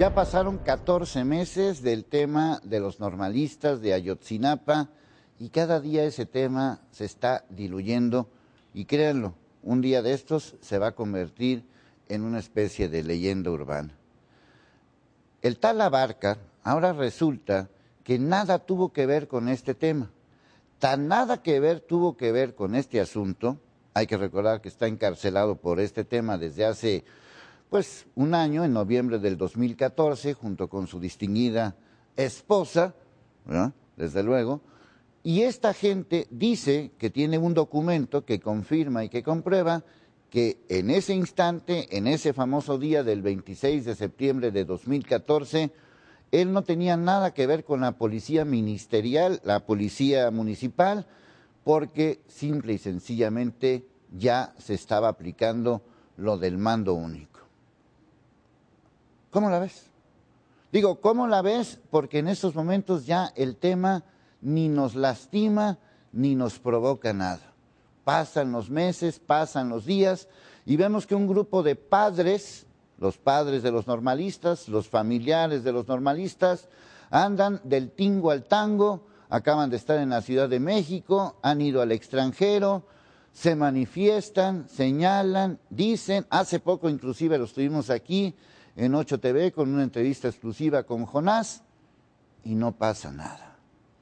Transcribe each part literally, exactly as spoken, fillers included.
Ya pasaron catorce meses del tema de los normalistas de Ayotzinapa y cada día ese tema se está diluyendo y créanlo, un día de estos se va a convertir en una especie de leyenda urbana. El tal Abarca ahora resulta que nada tuvo que ver con este tema. Tan nada que ver tuvo que ver con este asunto, hay que recordar que está encarcelado por este tema desde hace pues un año, en noviembre del dos mil catorce, junto con su distinguida esposa, ¿no? Desde luego, y esta gente dice que tiene un documento que confirma y que comprueba que en ese instante, en ese famoso día del veintiséis de septiembre de dos mil catorce, él no tenía nada que ver con la policía ministerial, la policía municipal, porque simple y sencillamente ya se estaba aplicando lo del mando único. ¿Cómo la ves? Digo, ¿cómo la ves? Porque en estos momentos ya el tema ni nos lastima ni nos provoca nada. Pasan los meses, pasan los días y vemos que un grupo de padres, los padres de los normalistas, los familiares de los normalistas, andan del tingo al tango, acaban de estar en la Ciudad de México, han ido al extranjero, se manifiestan, señalan, dicen, hace poco inclusive los tuvimos aquí en ocho T V con una entrevista exclusiva con Jonás y no pasa nada.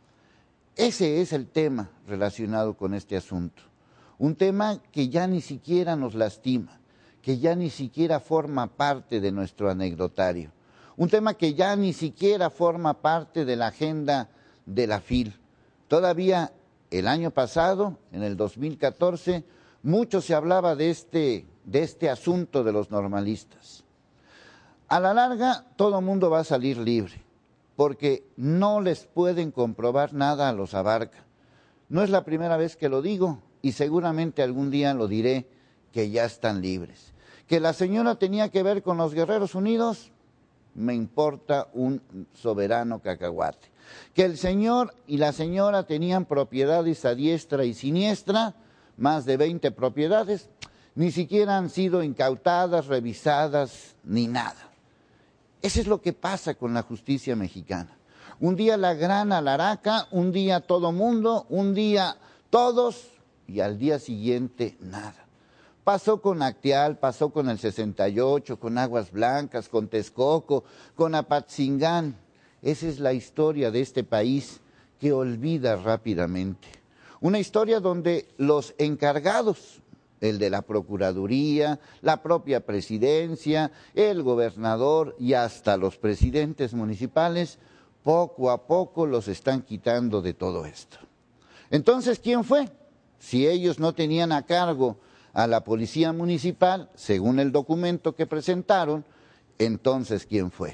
Ese es el tema relacionado con este asunto, un tema que ya ni siquiera nos lastima, que ya ni siquiera forma parte de nuestro anecdotario, un tema que ya ni siquiera forma parte de la agenda de la F I L. Todavía el año pasado, en el dos mil catorce, mucho se hablaba de este, de este asunto de los normalistas. A la larga, todo el mundo va a salir libre, porque no les pueden comprobar nada a los Abarca. No es la primera vez que lo digo, y seguramente algún día lo diré, que ya están libres. Que la señora tenía que ver con los Guerreros Unidos, me importa un soberano cacahuate. Que el señor y la señora tenían propiedades a diestra y siniestra, más de veinte propiedades, ni siquiera han sido incautadas, revisadas, ni nada. Eso es lo que pasa con la justicia mexicana. Un día la gran alaraca, un día todo mundo, un día todos y al día siguiente nada. Pasó con Acteal, pasó con el sesenta y ocho, con Aguas Blancas, con Texcoco, con Apatzingán. Esa es la historia de este país que olvida rápidamente. Una historia donde los encargados, el de la Procuraduría, la propia presidencia, el gobernador y hasta los presidentes municipales, poco a poco los están quitando de todo esto. Entonces, ¿quién fue? Si ellos no tenían a cargo a la policía municipal, según el documento que presentaron, entonces, ¿quién fue?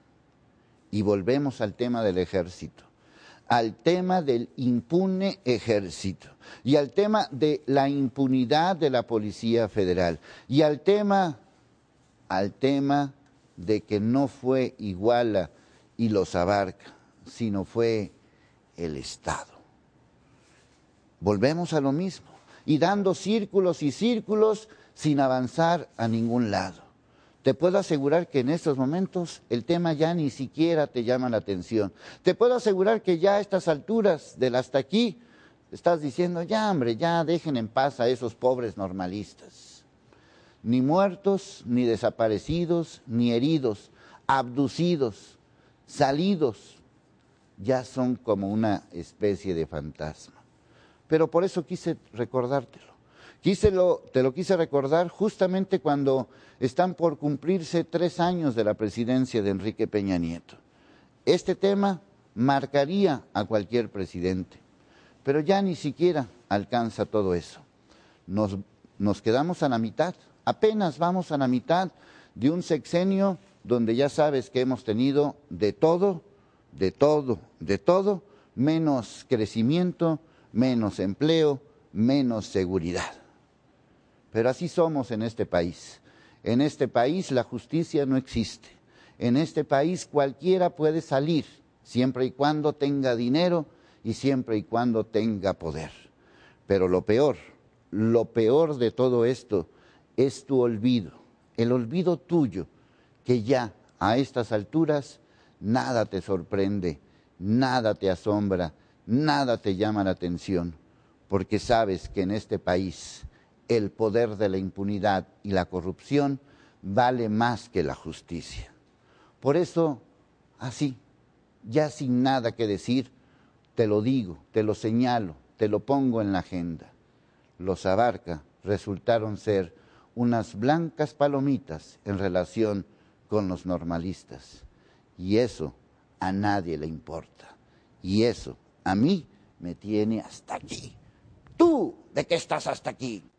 Y volvemos al tema del ejército, al tema del impune ejército y al tema de la impunidad de la Policía Federal y al tema, al tema de que no fue Iguala y los Abarca, sino fue el Estado. Volvemos a lo mismo y dando círculos y círculos sin avanzar a ningún lado. Te puedo asegurar que en estos momentos el tema ya ni siquiera te llama la atención. Te puedo asegurar que ya a estas alturas del hasta aquí estás diciendo, ya hombre, ya dejen en paz a esos pobres normalistas. Ni muertos, ni desaparecidos, ni heridos, abducidos, salidos, ya son como una especie de fantasma. Pero por eso quise recordártelo. Quise lo, te lo quise recordar justamente cuando están por cumplirse tres años de la presidencia de Enrique Peña Nieto. Este tema marcaría a cualquier presidente, pero ya ni siquiera alcanza todo eso. Nos, nos quedamos a la mitad, apenas vamos a la mitad de un sexenio donde ya sabes que hemos tenido de todo, de todo, de todo, menos crecimiento, menos empleo, menos seguridad. Pero así somos en este país. En este país la justicia no existe. En este país cualquiera puede salir, siempre y cuando tenga dinero y siempre y cuando tenga poder. Pero lo peor, lo peor de todo esto es tu olvido, el olvido tuyo, que ya A estas alturas, nada te sorprende, nada te asombra, nada te llama la atención, porque sabes que en este país el poder de la impunidad y la corrupción vale más que la justicia. Por eso, así, ya sin nada que decir, te lo digo, te lo señalo, te lo pongo en la agenda. Los Abarca resultaron ser unas blancas palomitas en relación con los normalistas. Y eso a nadie le importa. Y eso a mí me tiene hasta aquí. ¿Tú de qué estás hasta aquí?